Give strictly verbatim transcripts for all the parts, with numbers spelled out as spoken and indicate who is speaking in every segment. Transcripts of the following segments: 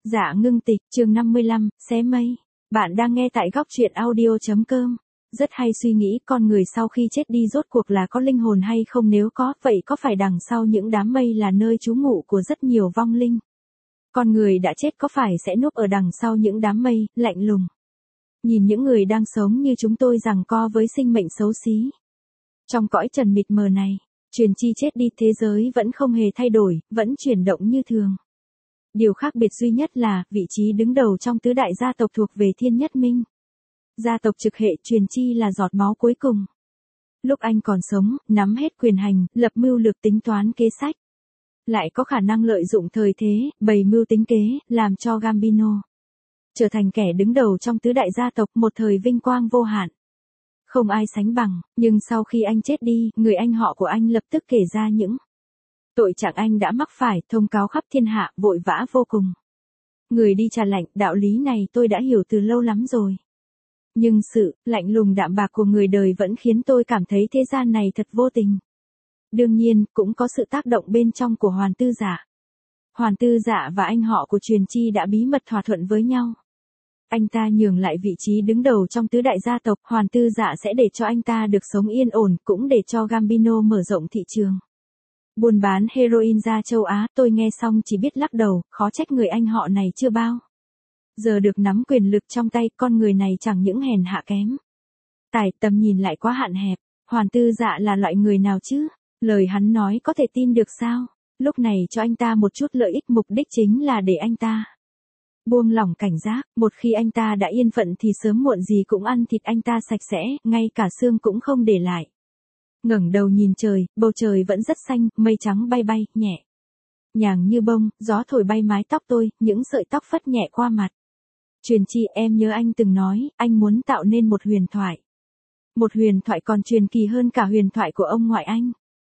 Speaker 1: Dạ ngưng tịch, chương năm mươi lăm, xé mây. Bạn đang nghe tại góc truyện audio.com. Rất hay suy nghĩ con người sau khi chết đi rốt cuộc là có linh hồn hay không, nếu có, vậy có phải đằng sau những đám mây là nơi trú ngụ của rất nhiều vong linh? Con người đã chết có phải sẽ núp ở đằng sau những đám mây, lạnh lùng? Nhìn những người đang sống như chúng tôi giằng co với sinh mệnh xấu xí. Trong cõi trần mịt mờ này, truyền chi chết đi, thế giới vẫn không hề thay đổi, vẫn chuyển động như thường. Điều khác biệt duy nhất là, vị trí đứng đầu trong tứ đại gia tộc thuộc về Thiên Nhất Minh. Gia tộc trực hệ truyền chi là giọt máu cuối cùng. Lúc anh còn sống, nắm hết quyền hành, lập mưu lược tính toán kế sách. Lại có khả năng lợi dụng thời thế, bày mưu tính kế, làm cho Gambino trở thành kẻ đứng đầu trong tứ đại gia tộc, một thời vinh quang vô hạn. Không ai sánh bằng, nhưng sau khi anh chết đi, người anh họ của anh lập tức kể ra những tội trạng anh đã mắc phải, thông cáo khắp thiên hạ, vội vã vô cùng. Người đi trà lạnh, đạo lý này tôi đã hiểu từ lâu lắm rồi. Nhưng sự lạnh lùng đạm bạc của người đời vẫn khiến tôi cảm thấy thế gian này thật vô tình. Đương nhiên, cũng có sự tác động bên trong của Hoàn Tư Dạ. Hoàn Tư Dạ và anh họ của truyền chi đã bí mật thỏa thuận với nhau. Anh ta nhường lại vị trí đứng đầu trong tứ đại gia tộc, Hoàn Tư Dạ sẽ để cho anh ta được sống yên ổn, cũng để cho Gambino mở rộng thị trường buôn bán heroin ra châu Á. Tôi nghe xong chỉ biết lắc đầu, khó trách người anh họ này chưa bao giờ được nắm quyền lực trong tay, con người này chẳng những hèn hạ kém tài, tầm nhìn lại quá hạn hẹp. Hoàn Tư Dạ là loại người nào chứ? Lời hắn nói có thể tin được sao? Lúc này cho anh ta một chút lợi ích, mục đích chính là để anh ta buông lỏng cảnh giác, một khi anh ta đã yên phận thì sớm muộn gì cũng ăn thịt anh ta sạch sẽ, ngay cả xương cũng không để lại. Ngẩng đầu nhìn trời, bầu trời vẫn rất xanh, mây trắng bay bay, nhẹ nhàng như bông, gió thổi bay mái tóc tôi, những sợi tóc phất nhẹ qua mặt. Truyền chi, em nhớ anh từng nói, anh muốn tạo nên một huyền thoại. Một huyền thoại còn truyền kỳ hơn cả huyền thoại của ông ngoại anh.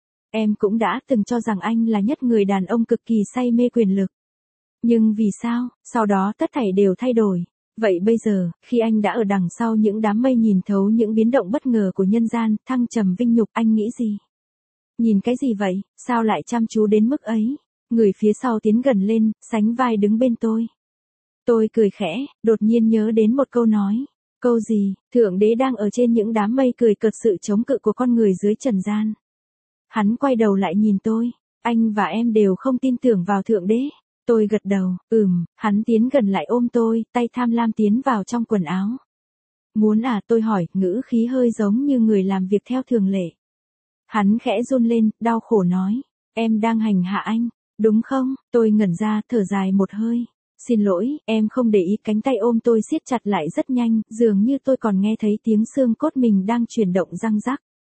Speaker 1: Em cũng đã từng cho rằng anh là nhất người đàn ông cực kỳ say mê quyền lực. Nhưng vì sao, sau đó tất thảy đều thay đổi. Vậy bây giờ, khi anh đã ở đằng sau những đám mây nhìn thấu những biến động bất ngờ của nhân gian, thăng trầm vinh nhục, anh nghĩ gì? Nhìn cái gì vậy, sao lại chăm chú đến mức ấy? Người phía sau tiến gần lên, sánh vai đứng bên tôi. Tôi cười khẽ, đột nhiên nhớ đến một câu nói. Câu gì? Thượng đế đang ở trên những đám mây cười cợt sự chống cự của con người dưới trần gian. Hắn quay đầu lại nhìn tôi. Anh và em đều không tin tưởng vào thượng đế. Tôi gật đầu, ừm, hắn tiến gần lại ôm tôi, tay tham lam tiến vào trong quần áo. Muốn à, tôi hỏi, ngữ khí hơi giống như người làm việc theo thường lệ. Hắn khẽ run lên, đau khổ nói, em đang hành hạ anh, đúng không? Tôi ngẩn ra, thở dài một hơi. Xin lỗi, em không để ý. Cánh tay ôm tôi siết chặt lại rất nhanh, dường như tôi còn nghe thấy tiếng xương cốt mình đang chuyển động răng rắc.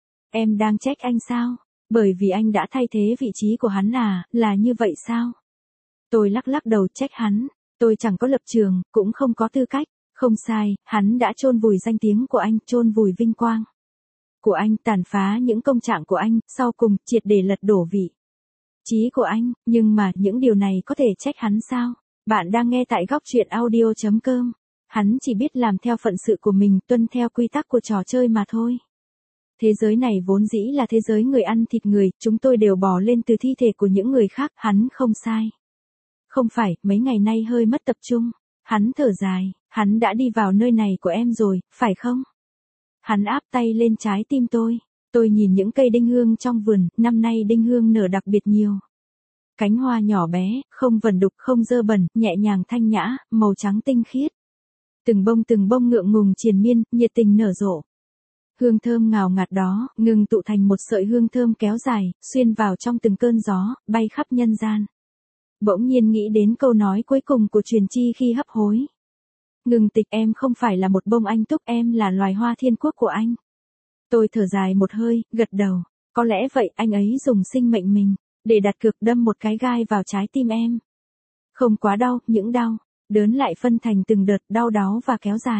Speaker 1: Em đang trách anh sao? Bởi vì anh đã thay thế vị trí của hắn à, là như vậy sao? Tôi lắc lắc đầu, trách hắn. Tôi chẳng có lập trường, cũng không có tư cách. Không sai, hắn đã chôn vùi danh tiếng của anh, chôn vùi vinh quang của anh, tàn phá những công trạng của anh, sau cùng, triệt để lật đổ vị trí của anh. Nhưng mà, những điều này có thể trách hắn sao? Bạn đang nghe tại góc truyện audio.com. Hắn chỉ biết làm theo phận sự của mình, tuân theo quy tắc của trò chơi mà thôi. Thế giới này vốn dĩ là thế giới người ăn thịt người, chúng tôi đều bò lên từ thi thể của những người khác, hắn không sai. Không phải, mấy ngày nay hơi mất tập trung. Hắn thở dài, hắn đã đi vào nơi này của em rồi, phải không? Hắn áp tay lên trái tim tôi. Tôi nhìn những cây đinh hương trong vườn, năm nay đinh hương nở đặc biệt nhiều. Cánh hoa nhỏ bé, không vẩn đục, không dơ bẩn, nhẹ nhàng thanh nhã, màu trắng tinh khiết. Từng bông từng bông ngượng ngùng triền miên, nhiệt tình nở rộ. Hương thơm ngào ngạt đó, ngừng tụ thành một sợi hương thơm kéo dài, xuyên vào trong từng cơn gió, bay khắp nhân gian. Bỗng nhiên nghĩ đến câu nói cuối cùng của truyền chi khi hấp hối. Ngừng tịch, em không phải là một bông anh túc, em là loài hoa thiên quốc của anh. Tôi thở dài một hơi, gật đầu. Có lẽ vậy, anh ấy dùng sinh mệnh mình để đặt cược, đâm một cái gai vào trái tim em. Không quá đau, những đau đớn lại phân thành từng đợt đau đáu và kéo dài.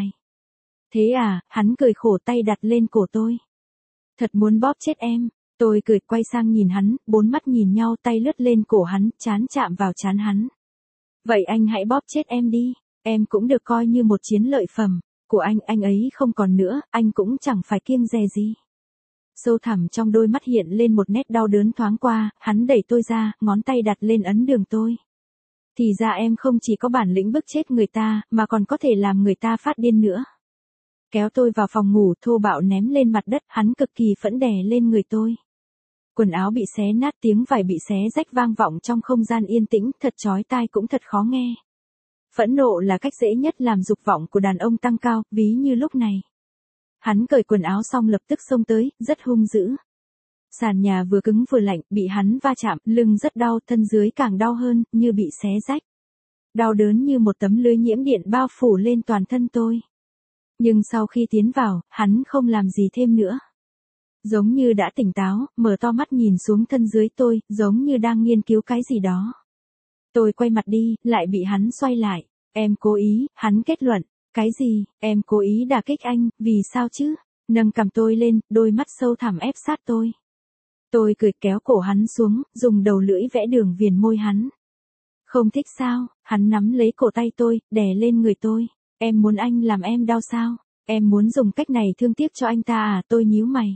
Speaker 1: Thế à? Hắn cười khổ, tay đặt lên cổ tôi. Thật muốn bóp chết em. Tôi cười, quay sang nhìn hắn, bốn mắt nhìn nhau, tay lướt lên cổ hắn, trán chạm vào trán hắn. Vậy anh hãy bóp chết em đi. Em cũng được coi như một chiến lợi phẩm của anh, anh ấy không còn nữa, anh cũng chẳng phải kiêng dè gì. Sâu thẳm trong đôi mắt hiện lên một nét đau đớn thoáng qua, hắn đẩy tôi ra, ngón tay đặt lên ấn đường tôi. Thì ra em không chỉ có bản lĩnh bức chết người ta, mà còn có thể làm người ta phát điên nữa. Kéo tôi vào phòng ngủ thô bạo ném lên mặt đất, hắn cực kỳ phẫn đè lên người tôi. Quần áo bị xé nát, tiếng vải bị xé rách vang vọng trong không gian yên tĩnh, thật chói tai cũng thật khó nghe. Phẫn nộ là cách dễ nhất làm dục vọng của đàn ông tăng cao, ví như lúc này. Hắn cởi quần áo xong lập tức xông tới, rất hung dữ. Sàn nhà vừa cứng vừa lạnh, bị hắn va chạm, lưng rất đau, thân dưới càng đau hơn, như bị xé rách. Đau đớn như một tấm lưới nhiễm điện bao phủ lên toàn thân tôi. Nhưng sau khi tiến vào, hắn không làm gì thêm nữa. Giống như đã tỉnh táo, mở to mắt nhìn xuống thân dưới tôi, giống như đang nghiên cứu cái gì đó. Tôi quay mặt đi, lại bị hắn xoay lại. Em cố ý, hắn kết luận. Cái gì, em cố ý đả kích anh, vì sao chứ? Nâng cằm tôi lên, đôi mắt sâu thẳm ép sát tôi. Tôi cười kéo cổ hắn xuống, dùng đầu lưỡi vẽ đường viền môi hắn. Không thích sao? Hắn nắm lấy cổ tay tôi, đè lên người tôi. Em muốn anh làm em đau sao? Em muốn dùng cách này thương tiếc cho anh ta à? Tôi nhíu mày.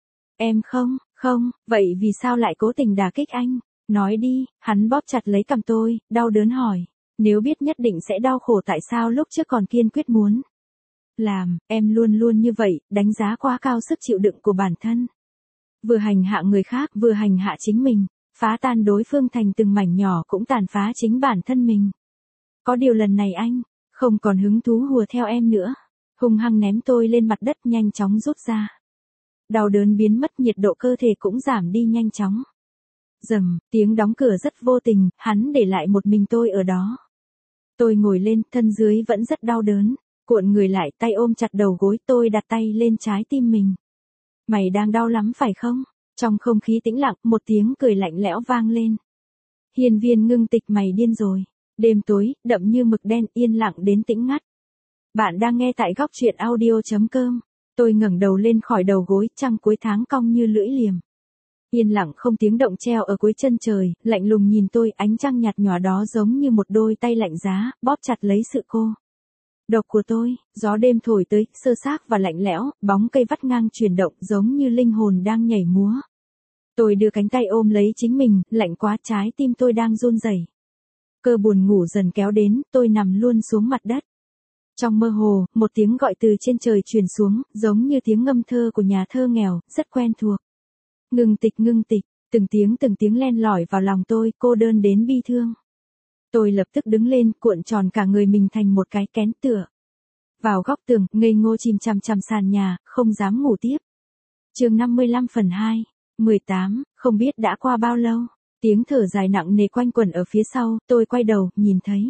Speaker 1: Em không, không, vậy vì sao lại cố tình đả kích anh? Nói đi, hắn bóp chặt lấy cằm tôi, đau đớn hỏi. Nếu biết nhất định sẽ đau khổ tại sao lúc trước còn kiên quyết muốn làm, em luôn luôn như vậy, đánh giá quá cao sức chịu đựng của bản thân. Vừa hành hạ người khác, vừa hành hạ chính mình, phá tan đối phương thành từng mảnh nhỏ cũng tàn phá chính bản thân mình. Có điều lần này anh, không còn hứng thú hùa theo em nữa. Hung hăng ném tôi lên mặt đất nhanh chóng rút ra. Đau đớn biến mất, nhiệt độ cơ thể cũng giảm đi nhanh chóng. Rầm, tiếng đóng cửa rất vô tình, hắn để lại một mình tôi ở đó. Tôi ngồi lên, thân dưới vẫn rất đau đớn, cuộn người lại, tay ôm chặt đầu gối, tôi đặt tay lên trái tim mình. Mày đang đau lắm phải không? Trong không khí tĩnh lặng, một tiếng cười lạnh lẽo vang lên. Hiên Viên Ngưng Tịch, mày điên rồi. Đêm tối, đậm như mực đen, yên lặng đến tĩnh ngắt. Bạn đang nghe tại góc truyện audio chấm com. Tôi ngẩng đầu lên khỏi đầu gối, trăng cuối tháng cong như lưỡi liềm. Yên lặng không tiếng động treo ở cuối chân trời, lạnh lùng nhìn tôi, ánh trăng nhạt nhòa đó giống như một đôi tay lạnh giá, bóp chặt lấy sự cô độc của tôi. Gió đêm thổi tới, sơ xác và lạnh lẽo, bóng cây vắt ngang chuyển động giống như linh hồn đang nhảy múa. Tôi đưa cánh tay ôm lấy chính mình, lạnh quá, trái tim tôi đang run rẩy. Cơn buồn ngủ dần kéo đến, tôi nằm luôn xuống mặt đất. Trong mơ hồ, một tiếng gọi từ trên trời truyền xuống, giống như tiếng ngâm thơ của nhà thơ nghèo, rất quen thuộc. Ngưng Tịch, Ngưng Tịch, từng tiếng từng tiếng len lỏi vào lòng tôi, cô đơn đến bi thương. Tôi lập tức đứng lên, cuộn tròn cả người mình thành một cái kén tựa vào góc tường, ngây ngô chìm chằm chằm sàn nhà, không dám ngủ tiếp. Chương năm mươi lăm phần hai, mười tám, không biết đã qua bao lâu, tiếng thở dài nặng nề quanh quẩn ở phía sau, tôi quay đầu, nhìn thấy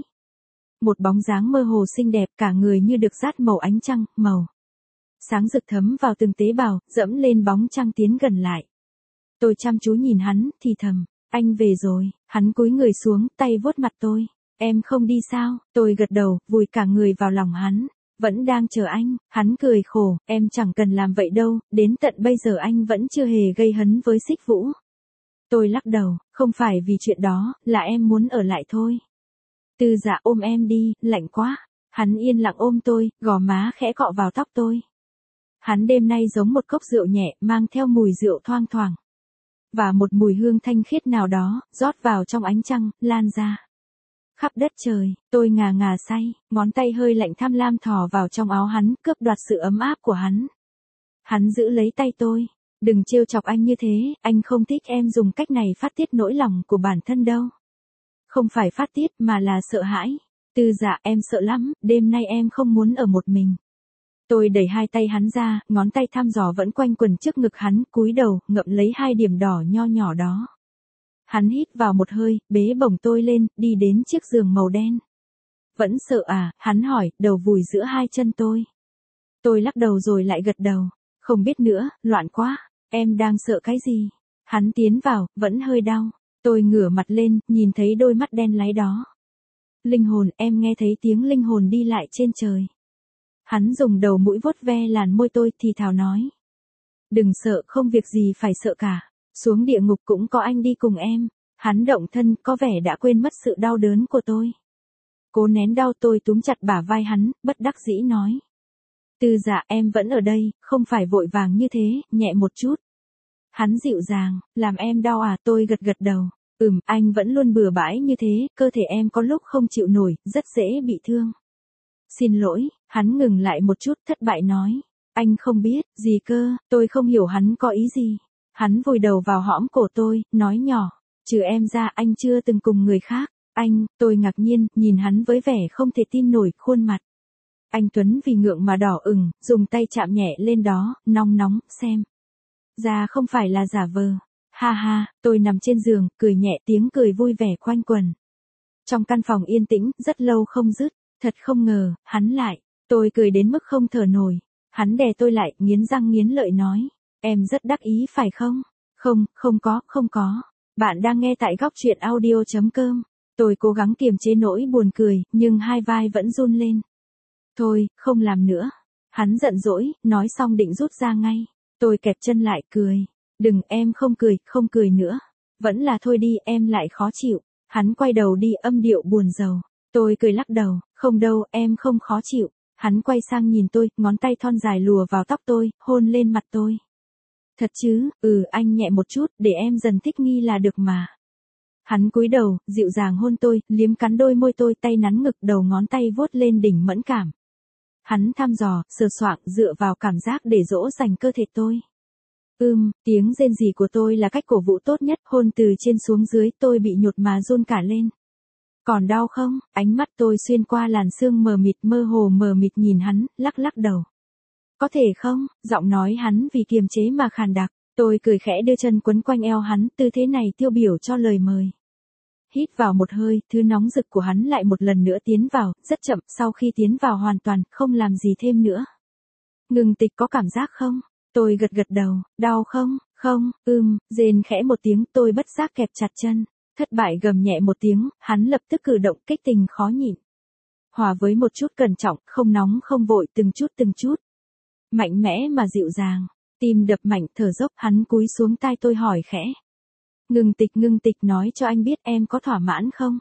Speaker 1: một bóng dáng mơ hồ xinh đẹp, cả người như được dát màu ánh trăng, màu sáng rực thấm vào từng tế bào, dẫm lên bóng trăng tiến gần lại. Tôi chăm chú nhìn hắn, thì thầm, anh về rồi. Hắn cúi người xuống, tay vuốt mặt tôi. Em không đi sao? Tôi gật đầu, vùi cả người vào lòng hắn. Vẫn đang chờ anh. Hắn cười khổ, em chẳng cần làm vậy đâu, đến tận bây giờ anh vẫn chưa hề gây hấn với Xích Vũ. Tôi lắc đầu, không phải vì chuyện đó, là em muốn ở lại thôi. Tư Dạ, ôm em đi, lạnh quá. Hắn yên lặng ôm tôi, gò má khẽ cọ vào tóc tôi. Hắn đêm nay giống một cốc rượu nhẹ, mang theo mùi rượu thoang thoảng. Và một mùi hương thanh khiết nào đó, rót vào trong ánh trăng, lan ra khắp đất trời. Tôi ngà ngà say, ngón tay hơi lạnh tham lam thò vào trong áo hắn, cướp đoạt sự ấm áp của hắn. Hắn giữ lấy tay tôi. Đừng trêu chọc anh như thế, anh không thích em dùng cách này phát tiết nỗi lòng của bản thân đâu. Không phải phát tiết mà là sợ hãi. Tư Dạ, em sợ lắm, đêm nay em không muốn ở một mình. Tôi đẩy hai tay hắn ra, ngón tay thăm dò vẫn quanh quần trước ngực hắn, cúi đầu, ngậm lấy hai điểm đỏ nho nhỏ đó. Hắn hít vào một hơi, bế bổng tôi lên, đi đến chiếc giường màu đen. Vẫn sợ à? Hắn hỏi, đầu vùi giữa hai chân tôi. Tôi lắc đầu rồi lại gật đầu. Không biết nữa, loạn quá. Em đang sợ cái gì? Hắn tiến vào, vẫn hơi đau. Tôi ngửa mặt lên, nhìn thấy đôi mắt đen láy đó. Linh hồn, em nghe thấy tiếng linh hồn đi lại trên trời. Hắn dùng đầu mũi vuốt ve làn môi tôi, thì thào nói. Đừng sợ, không việc gì phải sợ cả. Xuống địa ngục cũng có anh đi cùng em. Hắn động thân, có vẻ đã quên mất sự đau đớn của tôi. Cố nén đau, tôi túm chặt bả vai hắn, bất đắc dĩ nói. Tư Dạ, em vẫn ở đây, không phải vội vàng như thế, nhẹ một chút. Hắn dịu dàng, làm em đau à? Tôi gật gật đầu. Ừm, anh vẫn luôn bừa bãi như thế, cơ thể em có lúc không chịu nổi, rất dễ bị thương. Xin lỗi, hắn ngừng lại một chút thất bại nói. Anh không biết, gì cơ, tôi không hiểu hắn có ý gì. Hắn vùi đầu vào hõm cổ tôi, nói nhỏ, trừ em ra anh chưa từng cùng người khác. Anh, tôi ngạc nhiên, nhìn hắn với vẻ không thể tin nổi khuôn mặt. Anh Tuấn vì ngượng mà đỏ ửng, dùng tay chạm nhẹ lên đó, nóng nóng, xem. Ra không phải là giả vờ. Ha ha, tôi nằm trên giường, cười nhẹ tiếng cười vui vẻ quanh quần. Trong căn phòng yên tĩnh, rất lâu không dứt, thật không ngờ, hắn lại. Tôi cười đến mức không thở nổi. Hắn đè tôi lại, nghiến răng nghiến lợi nói. Em rất đắc ý phải không? Không, không có, không có. Bạn đang nghe tại góc truyện audio.com. Tôi cố gắng kiềm chế nỗi buồn cười, nhưng hai vai vẫn run lên. Thôi, không làm nữa. Hắn giận dỗi, nói xong định rút ra ngay. Tôi kẹp chân lại cười. Đừng, em không cười, không cười nữa. Vẫn là thôi đi, em lại khó chịu. Hắn quay đầu đi âm điệu buồn rầu. Tôi cười lắc đầu, không đâu, em không khó chịu. Hắn quay sang nhìn tôi, ngón tay thon dài lùa vào tóc tôi, hôn lên mặt tôi. Thật chứ, ừ, anh nhẹ một chút, để em dần thích nghi là được mà. Hắn cúi đầu, dịu dàng hôn tôi, liếm cắn đôi môi tôi, tay nắn ngực, đầu ngón tay vuốt lên đỉnh mẫn cảm. Hắn thăm dò, sờ soạng, dựa vào cảm giác để dỗ dành cơ thể tôi. Ưm, tiếng rên rỉ của tôi là cách cổ vũ tốt nhất, hôn từ trên xuống dưới, tôi bị nhột mà run cả lên. Còn đau không? Ánh mắt tôi xuyên qua làn sương mờ mịt, mơ hồ mờ mịt nhìn hắn, lắc lắc đầu. Có thể không? Giọng nói hắn vì kiềm chế mà khàn đặc. Tôi cười khẽ đưa chân quấn quanh eo hắn, tư thế này tiêu biểu cho lời mời. Hít vào một hơi, thứ nóng rực của hắn lại một lần nữa tiến vào, rất chậm, sau khi tiến vào hoàn toàn, không làm gì thêm nữa. Ngừng tịch có cảm giác không? Tôi gật gật đầu, đau không? Không, ưm, rên khẽ một tiếng, tôi bất giác kẹp chặt chân. Thất bại gầm nhẹ một tiếng, hắn lập tức cử động kích tình khó nhịn. Hòa với một chút cẩn trọng, không nóng không vội, từng chút từng chút. Mạnh mẽ mà dịu dàng, tim đập mạnh, thở dốc, hắn cúi xuống tai tôi hỏi khẽ. Ngừng tịch ngừng tịch nói cho anh biết em có thỏa mãn không?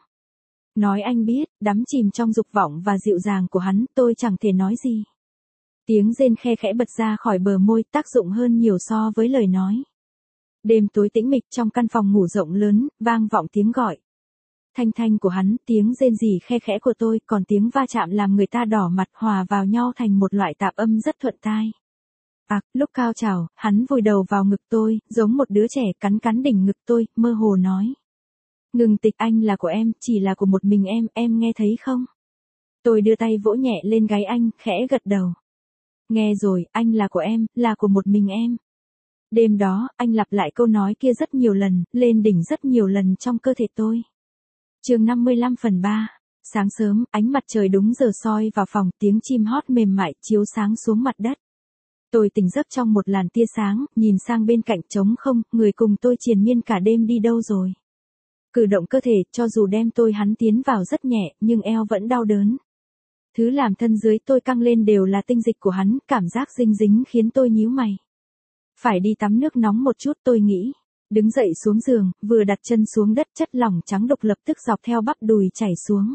Speaker 1: Nói anh biết, đắm chìm trong dục vọng và dịu dàng của hắn, tôi chẳng thể nói gì. Tiếng rên khe khẽ bật ra khỏi bờ môi, tác dụng hơn nhiều so với lời nói. Đêm tối tĩnh mịch trong căn phòng ngủ rộng lớn, vang vọng tiếng gọi. Thanh thanh của hắn, tiếng rên rỉ khe khẽ của tôi, còn tiếng va chạm làm người ta đỏ mặt hòa vào nhau thành một loại tạp âm rất thuận tai. À, lúc cao trào, hắn vùi đầu vào ngực tôi, giống một đứa trẻ cắn cắn đỉnh ngực tôi, mơ hồ nói. Ngừng tịch, anh là của em, chỉ là của một mình em, em nghe thấy không? Tôi đưa tay vỗ nhẹ lên gáy anh, khẽ gật đầu. Nghe rồi, anh là của em, là của một mình em. Đêm đó, anh lặp lại câu nói kia rất nhiều lần, lên đỉnh rất nhiều lần trong cơ thể tôi. Chương năm mươi lăm phần ba. Sáng sớm, ánh mặt trời đúng giờ soi vào phòng, tiếng chim hót mềm mại chiếu sáng xuống mặt đất. Tôi tỉnh giấc trong một làn tia sáng, nhìn sang bên cạnh trống không, người cùng tôi triền miên cả đêm đi đâu rồi. Cử động cơ thể, cho dù đem tôi hắn tiến vào rất nhẹ, nhưng eo vẫn đau đớn. Thứ làm thân dưới tôi căng lên đều là tinh dịch của hắn, cảm giác dinh dính khiến tôi nhíu mày. Phải đi tắm nước nóng một chút tôi nghĩ. Đứng dậy xuống giường, vừa đặt chân xuống đất chất lỏng trắng đục lập tức dọc theo bắp đùi chảy xuống.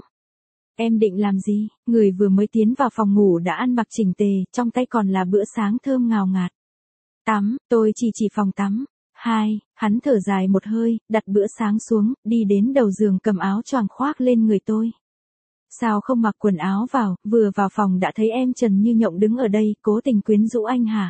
Speaker 1: Em định làm gì? Người vừa mới tiến vào phòng ngủ đã ăn mặc chỉnh tề, trong tay còn là bữa sáng thơm ngào ngạt. Tắm, tôi chỉ chỉ phòng tắm. Hai, hắn thở dài một hơi, đặt bữa sáng xuống, đi đến đầu giường cầm áo choàng khoác lên người tôi. Sao không mặc quần áo vào, vừa vào phòng đã thấy em trần như nhộng đứng ở đây, cố tình quyến rũ anh hả?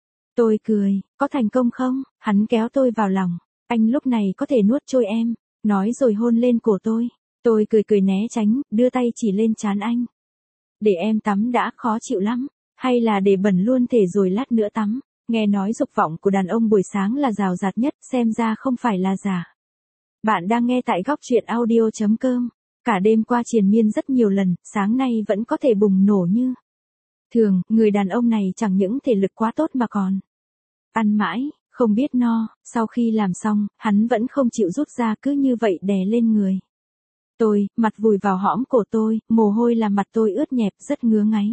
Speaker 1: Tôi cười, có thành công không? Hắn kéo tôi vào lòng. Anh lúc này có thể nuốt trôi em, nói rồi hôn lên cổ tôi. Tôi cười cười né tránh, đưa tay chỉ lên trán anh. Để em tắm đã khó chịu lắm, hay là để bẩn luôn thể rồi lát nữa tắm. Nghe nói dục vọng của đàn ông buổi sáng là rào rạt nhất, xem ra không phải là giả. Bạn đang nghe tại góc truyện audio.com. Cả đêm qua triền miên rất nhiều lần, sáng nay vẫn có thể bùng nổ như thường, người đàn ông này chẳng những thể lực quá tốt mà còn ăn mãi, không biết no, sau khi làm xong, hắn vẫn không chịu rút ra cứ như vậy đè lên người. Tôi, mặt vùi vào hõm cổ tôi, mồ hôi làm mặt tôi ướt nhẹp rất ngứa ngáy.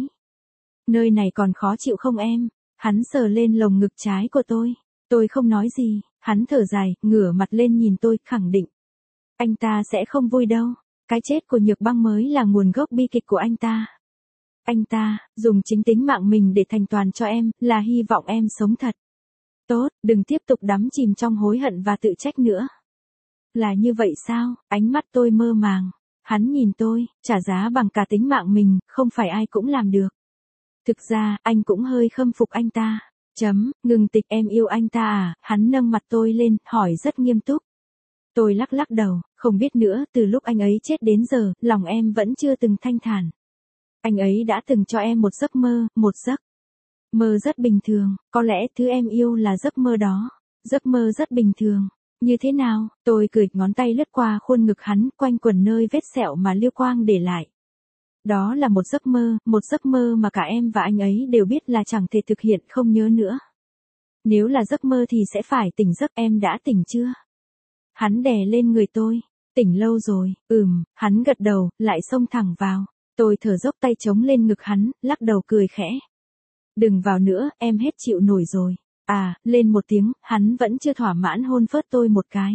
Speaker 1: Nơi này còn khó chịu không em? Hắn sờ lên lồng ngực trái của tôi. Tôi không nói gì, hắn thở dài, ngửa mặt lên nhìn tôi, khẳng định. Anh ta sẽ không vui đâu. Cái chết của Nhược Băng mới là nguồn gốc bi kịch của anh ta. Anh ta, dùng chính tính mạng mình để thành toàn cho em, là hy vọng em sống thật. Tốt, đừng tiếp tục đắm chìm trong hối hận và tự trách nữa. Là như vậy sao? Ánh mắt tôi mơ màng. Hắn nhìn tôi, trả giá bằng cả tính mạng mình, không phải ai cũng làm được. Thực ra, anh cũng hơi khâm phục anh ta. Chấm, ngừng tịch em yêu anh ta à? Hắn nâng mặt tôi lên, hỏi rất nghiêm túc. Tôi lắc lắc đầu, không biết nữa, từ lúc anh ấy chết đến giờ, lòng em vẫn chưa từng thanh thản. Anh ấy đã từng cho em một giấc mơ, một giấc mơ rất bình thường, có lẽ thứ em yêu là giấc mơ đó. Giấc mơ rất bình thường. Như thế nào? Tôi cười ngón tay lướt qua khuôn ngực hắn, quanh quần nơi vết sẹo mà Liêu Quang để lại. Đó là một giấc mơ, một giấc mơ mà cả em và anh ấy đều biết là chẳng thể thực hiện, không nhớ nữa. Nếu là giấc mơ thì sẽ phải tỉnh giấc, em đã tỉnh chưa? Hắn đè lên người tôi. Tỉnh lâu rồi, ừm, hắn gật đầu, lại xông thẳng vào. Tôi thở dốc tay chống lên ngực hắn, lắc đầu cười khẽ. Đừng vào nữa, em hết chịu nổi rồi. À, lên một tiếng, hắn vẫn chưa thỏa mãn hôn phớt tôi một cái.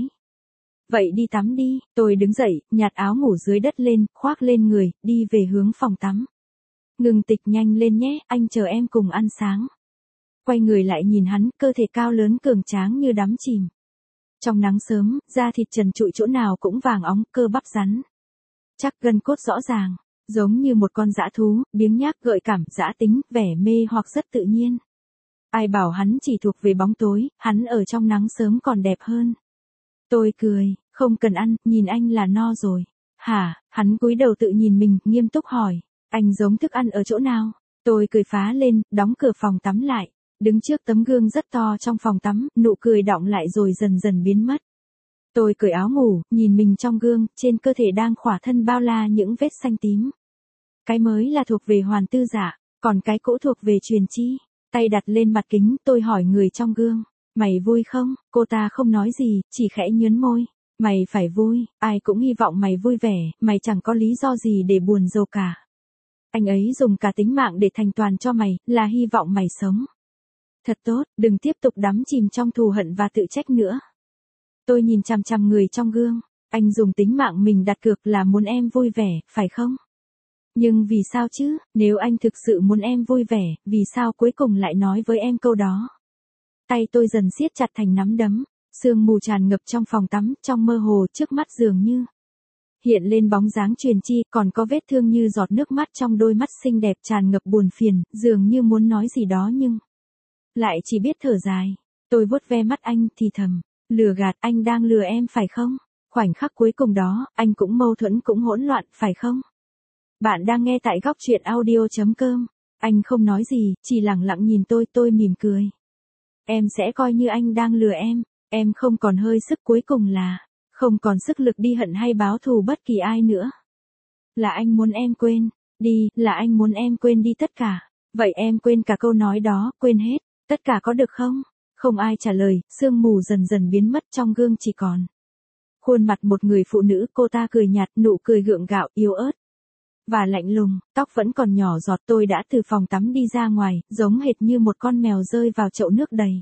Speaker 1: Vậy đi tắm đi, tôi đứng dậy, nhặt áo ngủ dưới đất lên, khoác lên người, đi về hướng phòng tắm. Ngừng tịch nhanh lên nhé, anh chờ em cùng ăn sáng. Quay người lại nhìn hắn, cơ thể cao lớn cường tráng như đắm chìm. Trong nắng sớm, da thịt trần trụi chỗ nào cũng vàng óng, cơ bắp rắn chắc, gân cốt rõ ràng, giống như một con dã thú, biếng nhác, gợi cảm, dã tính, vẻ mê hoặc rất tự nhiên. Ai bảo hắn chỉ thuộc về bóng tối, hắn ở trong nắng sớm còn đẹp hơn. Tôi cười, không cần ăn, nhìn anh là no rồi. Hả? Hắn cúi đầu tự nhìn mình, nghiêm túc hỏi. Anh giống thức ăn ở chỗ nào? Tôi cười phá lên, đóng cửa phòng tắm lại. Đứng trước tấm gương rất to trong phòng tắm, nụ cười đọng lại rồi dần dần biến mất. Tôi cởi áo ngủ, nhìn mình trong gương, trên cơ thể đang khỏa thân bao la những vết xanh tím. Cái mới là thuộc về Hoàn Tư Dạ, còn cái cũ thuộc về Truyền Chi. Tay đặt lên mặt kính, tôi hỏi người trong gương. Mày vui không? Cô ta không nói gì, chỉ khẽ nhớn môi. Mày phải vui, ai cũng hy vọng mày vui vẻ, mày chẳng có lý do gì để buồn rầu cả. Anh ấy dùng cả tính mạng để thành toàn cho mày, là hy vọng mày sống thật tốt, đừng tiếp tục đắm chìm trong thù hận và tự trách nữa. Tôi nhìn chằm chằm người trong gương, anh dùng tính mạng mình đặt cược là muốn em vui vẻ, phải không? Nhưng vì sao chứ, nếu anh thực sự muốn em vui vẻ, vì sao cuối cùng lại nói với em câu đó? Tay tôi dần siết chặt thành nắm đấm, sương mù tràn ngập trong phòng tắm, trong mơ hồ trước mắt dường như hiện lên bóng dáng Truyền Chi, còn có vết thương như giọt nước mắt trong đôi mắt xinh đẹp tràn ngập buồn phiền, dường như muốn nói gì đó nhưng lại chỉ biết thở dài. Tôi vuốt ve mắt anh thì thầm, lừa gạt, anh đang lừa em phải không? Khoảnh khắc cuối cùng đó, anh cũng mâu thuẫn cũng hỗn loạn, phải không? Bạn đang nghe tại góc truyện audio chấm com. Anh không nói gì, chỉ lặng lặng nhìn tôi, tôi mỉm cười. Em sẽ coi như anh đang lừa em, em không còn hơi sức, cuối cùng là không còn sức lực đi hận hay báo thù bất kỳ ai nữa. Là anh muốn em quên đi, là anh muốn em quên đi tất cả. Vậy em quên cả câu nói đó, quên hết, tất cả có được không? Không ai trả lời, sương mù dần dần biến mất, trong gương chỉ còn khuôn mặt một người phụ nữ, cô ta cười nhạt, nụ cười gượng gạo, yếu ớt và lạnh lùng, tóc vẫn còn nhỏ giọt. Tôi đã từ phòng tắm đi ra ngoài, giống hệt như một con mèo rơi vào chậu nước đầy.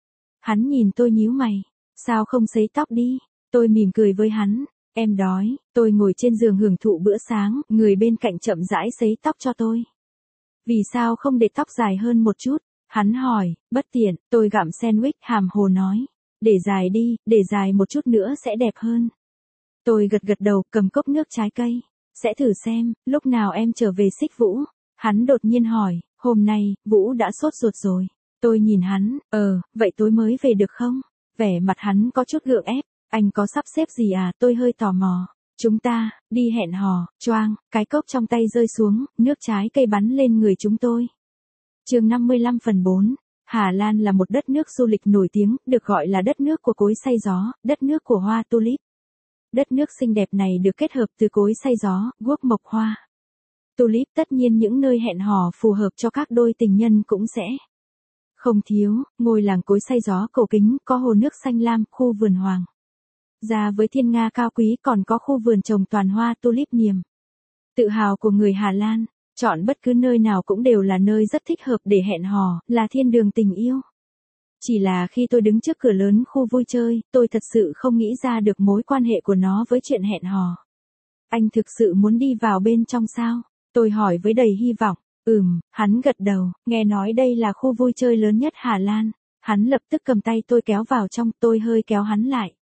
Speaker 1: Hắn nhìn tôi nhíu mày, sao không sấy tóc đi? Tôi mỉm cười với hắn, em đói. Tôi ngồi trên giường hưởng thụ bữa sáng, người bên cạnh chậm rãi sấy tóc cho tôi. Vì sao không để tóc dài hơn một chút? Hắn hỏi, bất tiện. Tôi gặm sandwich, hàm hồ nói, để dài đi, để dài một chút nữa sẽ đẹp hơn. Tôi gật gật đầu, cầm cốc nước trái cây. Sẽ thử xem, lúc nào em trở về Xích Vũ? Hắn đột nhiên hỏi, hôm nay, Vũ đã sốt ruột rồi. Tôi nhìn hắn, ờ, vậy tối mới về được không? Vẻ mặt hắn có chút gượng ép, anh có sắp xếp gì à? Tôi hơi tò mò. Chúng ta, đi hẹn hò, choang, cái cốc trong tay rơi xuống, nước trái cây bắn lên người chúng tôi. Chương năm mươi lăm phần bốn. Hà Lan là một đất nước du lịch nổi tiếng, được gọi là đất nước của cối xay gió, đất nước của hoa tulip. Đất nước xinh đẹp này được kết hợp từ cối xay gió, guốc mộc hoa tulip, tất nhiên những nơi hẹn hò phù hợp cho các đôi tình nhân cũng sẽ không thiếu. Ngôi làng cối xay gió cổ kính, có hồ nước xanh lam, khu vườn hoàng gia với thiên nga cao quý, còn có khu vườn trồng toàn hoa tulip, niềm tự hào của người Hà Lan. Chọn bất cứ nơi nào cũng đều là nơi rất thích hợp để hẹn hò, là thiên đường tình yêu. Chỉ là khi tôi đứng trước cửa lớn khu vui chơi, tôi thật sự không nghĩ ra được mối quan hệ của nó với chuyện hẹn hò. Anh thực sự muốn đi vào bên trong sao? Tôi hỏi với đầy hy vọng. Ừm, hắn gật đầu, nghe nói đây là khu vui chơi lớn nhất Hà Lan. Hắn lập tức cầm tay tôi kéo vào trong, tôi hơi kéo hắn lại.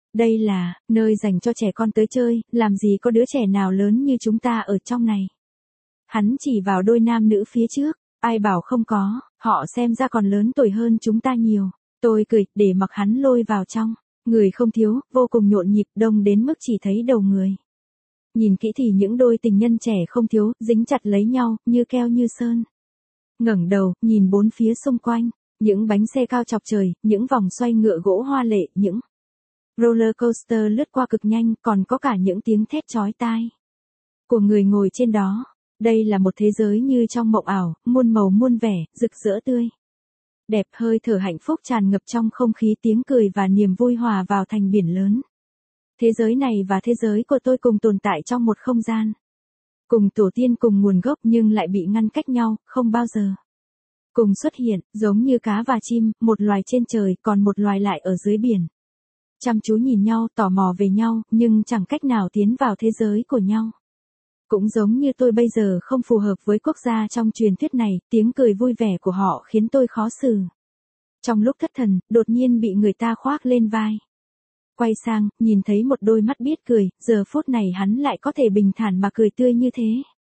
Speaker 1: Đây là nơi dành cho trẻ con tới chơi, làm gì có đứa trẻ nào lớn như chúng ta ở trong này. Hắn chỉ vào đôi nam nữ phía trước, ai bảo không có, họ xem ra còn lớn tuổi hơn chúng ta nhiều. Tôi cười, để mặc hắn lôi vào trong. Người không thiếu, vô cùng nhộn nhịp, đông đến mức chỉ thấy đầu người. Nhìn kỹ thì những đôi tình nhân trẻ không thiếu, dính chặt lấy nhau, như keo như sơn. Ngẩng đầu, nhìn bốn phía xung quanh, những bánh xe cao chọc trời, những vòng xoay ngựa gỗ hoa lệ, những roller coaster lướt qua cực nhanh, còn có cả những tiếng thét chói tai của người ngồi trên đó. Đây là một thế giới như trong mộng ảo, muôn màu muôn vẻ, rực rỡ tươi đẹp, hơi thở hạnh phúc tràn ngập trong không khí, tiếng cười và niềm vui hòa vào thành biển lớn. Thế giới này và thế giới của tôi cùng tồn tại trong một không gian. Cùng tổ tiên, cùng nguồn gốc nhưng lại bị ngăn cách nhau, không bao giờ cùng xuất hiện, giống như cá và chim, một loài trên trời, còn một loài lại ở dưới biển. Chăm chú nhìn nhau, tò mò về nhau, nhưng chẳng cách nào tiến vào thế giới của nhau. Cũng giống như tôi bây giờ không phù hợp với quốc gia trong truyền thuyết này, tiếng cười vui vẻ của họ khiến tôi khó xử. Trong lúc thất thần, đột nhiên bị người ta khoác lên vai. Quay sang, nhìn thấy một đôi mắt biết cười, giờ phút này hắn lại có thể bình thản mà cười tươi như thế.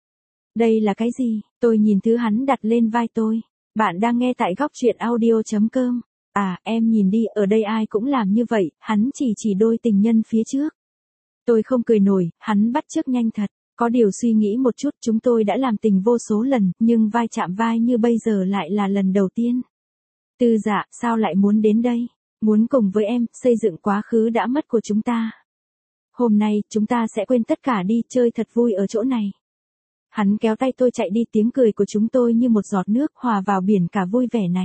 Speaker 1: Đây là cái gì? Tôi nhìn thứ hắn đặt lên vai tôi. Bạn đang nghe tại góc truyện audio chấm com. À, em nhìn đi, ở đây ai cũng làm như vậy, hắn chỉ chỉ đôi tình nhân phía trước. Tôi không cười nổi, hắn bắt chước nhanh thật. Có điều suy nghĩ một chút, chúng tôi đã làm tình vô số lần, nhưng vai chạm vai như bây giờ lại là lần đầu tiên. Tư Dạ, sao lại muốn đến đây? Muốn cùng với em, xây dựng quá khứ đã mất của chúng ta. Hôm nay, chúng ta sẽ quên tất cả đi, chơi thật vui ở chỗ này. Hắn kéo tay tôi chạy đi, tiếng cười của chúng tôi như một giọt nước hòa vào biển cả vui vẻ này.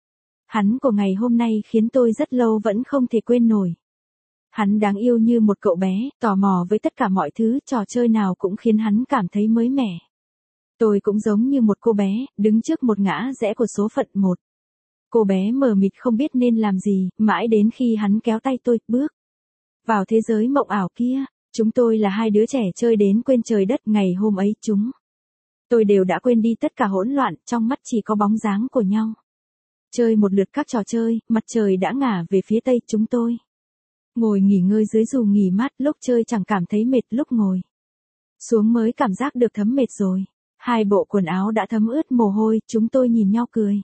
Speaker 1: Hắn của ngày hôm nay khiến tôi rất lâu vẫn không thể quên nổi. Hắn đáng yêu như một cậu bé, tò mò với tất cả mọi thứ, trò chơi nào cũng khiến hắn cảm thấy mới mẻ. Tôi cũng giống như một cô bé, đứng trước một ngã rẽ của số phận một. Cô bé mờ mịt không biết nên làm gì, mãi đến khi hắn kéo tay tôi, bước vào thế giới mộng ảo kia. Chúng tôi là hai đứa trẻ chơi đến quên trời đất, ngày hôm ấy chúng tôi đều đã quên đi tất cả hỗn loạn, trong mắt chỉ có bóng dáng của nhau. Chơi một lượt các trò chơi, mặt trời đã ngả về phía tây, chúng tôi ngồi nghỉ ngơi dưới dù nghỉ mát, lúc chơi chẳng cảm thấy mệt, lúc ngồi xuống mới cảm giác được thấm mệt rồi. Hai bộ quần áo đã thấm ướt mồ hôi, chúng tôi nhìn nhau cười.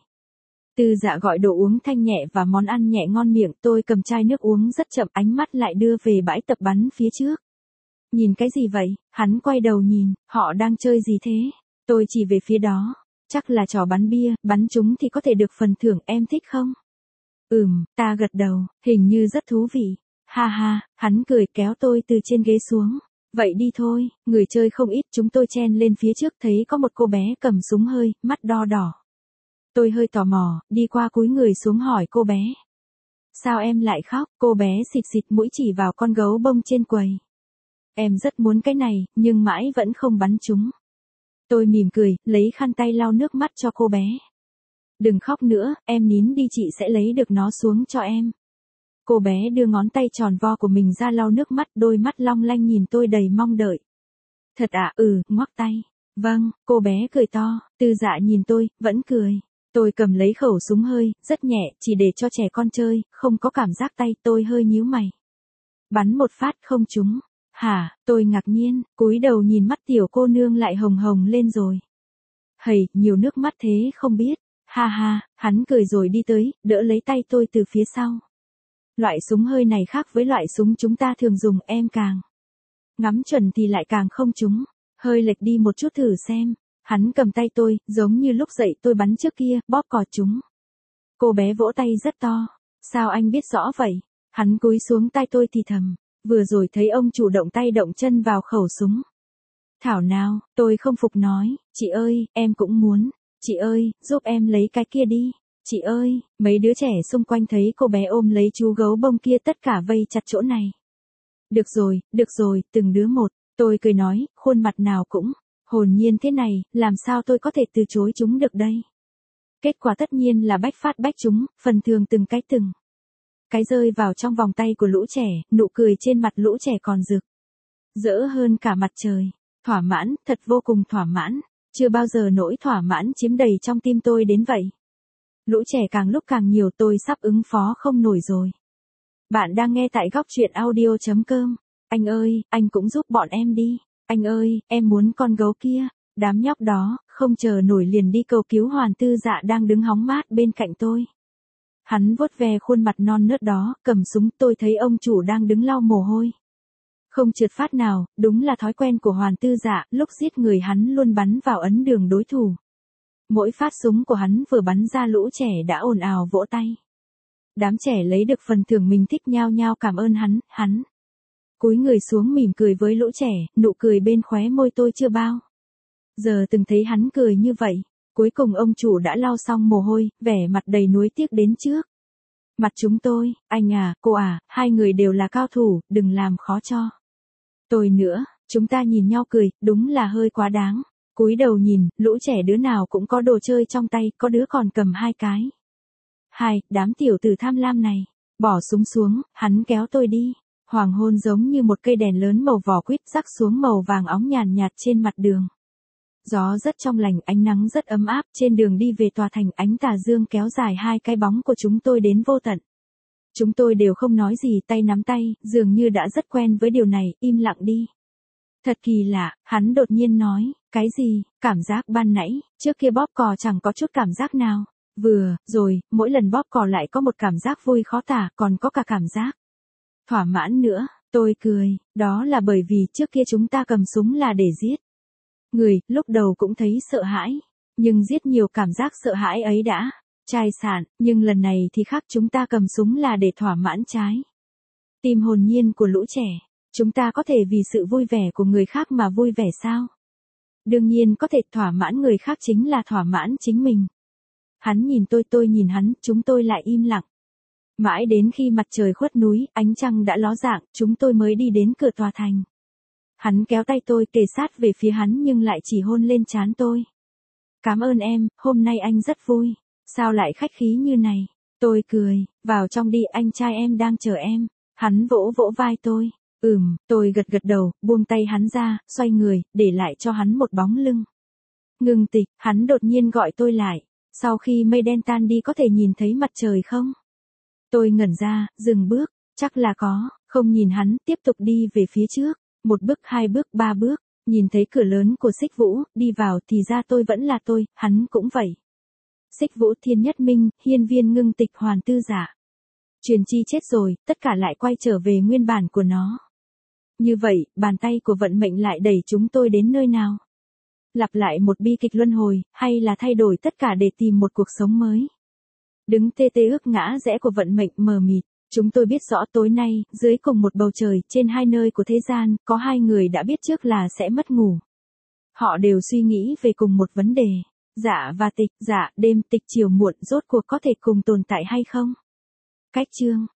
Speaker 1: Tư Dạ gọi đồ uống thanh nhẹ và món ăn nhẹ ngon miệng, tôi cầm chai nước uống rất chậm, ánh mắt lại đưa về bãi tập bắn phía trước. Nhìn cái gì vậy? Hắn quay đầu nhìn, họ đang chơi gì thế? Tôi chỉ về phía đó. Chắc là trò bắn bia, bắn chúng thì có thể được phần thưởng, em thích không? Ừm, ta gật đầu, hình như rất thú vị. Ha ha, hắn cười kéo tôi từ trên ghế xuống. Vậy đi thôi, người chơi không ít, chúng tôi chen lên phía trước, thấy có một cô bé cầm súng hơi, mắt đo đỏ. Tôi hơi tò mò, đi qua cúi người xuống hỏi cô bé. Sao em lại khóc? Cô bé xịt xịt mũi chỉ vào con gấu bông trên quầy. Em rất muốn cái này, nhưng mãi vẫn không bắn chúng. Tôi mỉm cười, lấy khăn tay lau nước mắt cho cô bé. Đừng khóc nữa, em nín đi, chị sẽ lấy được nó xuống cho em. Cô bé đưa ngón tay tròn vo của mình ra lau nước mắt, đôi mắt long lanh nhìn tôi đầy mong đợi. Thật à? Ừ, ngoắc tay. Vâng, cô bé cười to. Tư Dạ nhìn tôi, vẫn cười. Tôi cầm lấy khẩu súng hơi, rất nhẹ, chỉ để cho trẻ con chơi, không có cảm giác tay, tôi hơi nhíu mày. Bắn một phát không trúng. Hả? Tôi ngạc nhiên, cúi đầu nhìn mắt tiểu cô nương lại hồng hồng lên rồi. Hầy, nhiều nước mắt thế không biết. Ha ha, hắn cười rồi đi tới, đỡ lấy tay tôi từ phía sau. Loại súng hơi này khác với loại súng chúng ta thường dùng, em càng ngắm chuẩn thì lại càng không trúng. Hơi lệch đi một chút thử xem. Hắn cầm tay tôi, giống như lúc dậy tôi bắn trước kia, bóp cò chúng. Cô bé vỗ tay rất to. Sao anh biết rõ vậy? Hắn cúi xuống tay tôi thì thầm. Vừa rồi thấy ông chủ động tay động chân vào khẩu súng. Thảo nào, tôi không phục nói. Chị ơi, em cũng muốn. Chị ơi, giúp em lấy cái kia đi. Chị ơi, mấy đứa trẻ xung quanh thấy cô bé ôm lấy chú gấu bông kia tất cả vây chặt chỗ này. Được rồi, được rồi, từng đứa một. Tôi cười nói, khuôn mặt nào cũng hồn nhiên thế này, làm sao tôi có thể từ chối chúng được đây? Kết quả tất nhiên là bách phát bách chúng, phần thường từng cái từng cái rơi vào trong vòng tay của lũ trẻ, nụ cười trên mặt lũ trẻ còn rực rỡ hơn cả mặt trời. Thỏa mãn, thật vô cùng thỏa mãn. Chưa bao giờ nỗi thỏa mãn chiếm đầy trong tim tôi đến vậy. Lũ trẻ càng lúc càng nhiều, tôi sắp ứng phó không nổi rồi. Bạn đang nghe tại góc truyện audio chấm com. Anh ơi, anh cũng giúp bọn em đi. Anh ơi, em muốn con gấu kia. Đám nhóc đó, không chờ nổi liền đi cầu cứu Hoàn Tư Dạ đang đứng hóng mát bên cạnh tôi. Hắn vuốt ve khuôn mặt non nớt đó, cầm súng, tôi thấy ông chủ đang đứng lau mồ hôi. Không trượt phát nào, đúng là thói quen của Hoàn Tư Dạ, lúc giết người hắn luôn bắn vào ấn đường đối thủ. Mỗi phát súng của hắn vừa bắn ra lũ trẻ đã ồn ào vỗ tay. Đám trẻ lấy được phần thưởng mình thích nhao nhao cảm ơn hắn, hắn. Cúi người xuống mỉm cười với lũ trẻ, nụ cười bên khóe môi tôi chưa bao giờ từng thấy hắn cười như vậy. Cuối cùng ông chủ đã lau xong mồ hôi, vẻ mặt đầy nuối tiếc đến trước mặt chúng tôi, anh à, cô à, hai người đều là cao thủ, đừng làm khó cho tôi nữa. Chúng ta nhìn nhau cười, đúng là hơi quá đáng. Cúi đầu nhìn, lũ trẻ đứa nào cũng có đồ chơi trong tay, có đứa còn cầm hai cái. Hai, đám tiểu tử tham lam này. Bỏ súng xuống, hắn kéo tôi đi. Hoàng hôn giống như một cây đèn lớn màu vỏ quýt rắc xuống màu vàng óng nhàn nhạt trên mặt đường. Gió rất trong lành, ánh nắng rất ấm áp, trên đường đi về tòa thành ánh tà dương kéo dài hai cái bóng của chúng tôi đến vô tận. Chúng tôi đều không nói gì, tay nắm tay, dường như đã rất quen với điều này, im lặng đi. Thật kỳ lạ, hắn đột nhiên nói, cái gì, cảm giác ban nãy, trước kia bóp cò chẳng có chút cảm giác nào. Vừa, rồi, mỗi lần bóp cò lại có một cảm giác vui khó tả, còn có cả cảm giác thỏa mãn nữa. Tôi cười, đó là bởi vì trước kia chúng ta cầm súng là để giết người, lúc đầu cũng thấy sợ hãi, nhưng giết nhiều cảm giác sợ hãi ấy đã chai sạn, nhưng lần này thì khác, chúng ta cầm súng là để thỏa mãn trái tim hồn nhiên của lũ trẻ. Chúng ta có thể vì sự vui vẻ của người khác mà vui vẻ sao? Đương nhiên có thể, thỏa mãn người khác chính là thỏa mãn chính mình. Hắn nhìn tôi, tôi nhìn hắn, chúng tôi lại im lặng. Mãi đến khi mặt trời khuất núi, ánh trăng đã ló dạng, chúng tôi mới đi đến cửa tòa thành. Hắn kéo tay tôi, kề sát về phía hắn nhưng lại chỉ hôn lên trán tôi. Cảm ơn em, hôm nay anh rất vui. Sao lại khách khí như này? Tôi cười, vào trong đi, anh trai em đang chờ em. Hắn vỗ vỗ vai tôi. Ừm, tôi gật gật đầu, buông tay hắn ra, xoay người, để lại cho hắn một bóng lưng. Ngừng Tịch, hắn đột nhiên gọi tôi lại. Sau khi mây đen tan đi có thể nhìn thấy mặt trời không? Tôi ngẩn ra, dừng bước, chắc là có, không nhìn hắn, tiếp tục đi về phía trước. Một bước, hai bước, ba bước, nhìn thấy cửa lớn của Xích Vũ, đi vào thì ra tôi vẫn là tôi, hắn cũng vậy. Xích Vũ, Thiên Nhất Minh, Hiên Viên Ngưng Tịch, Hoàn Tư Dạ. Truyền chi chết rồi, tất cả lại quay trở về nguyên bản của nó. Như vậy, bàn tay của vận mệnh lại đẩy chúng tôi đến nơi nào? Lặp lại một bi kịch luân hồi, hay là thay đổi tất cả để tìm một cuộc sống mới? Đứng tê tê ước ngã rẽ của vận mệnh mờ mịt, chúng tôi biết rõ tối nay, dưới cùng một bầu trời, trên hai nơi của thế gian, có hai người đã biết trước là sẽ mất ngủ. Họ đều suy nghĩ về cùng một vấn đề. Dạ và Tịch, dạ, đêm, Tịch chiều muộn, rốt cuộc có thể cùng tồn tại hay không? Cách chương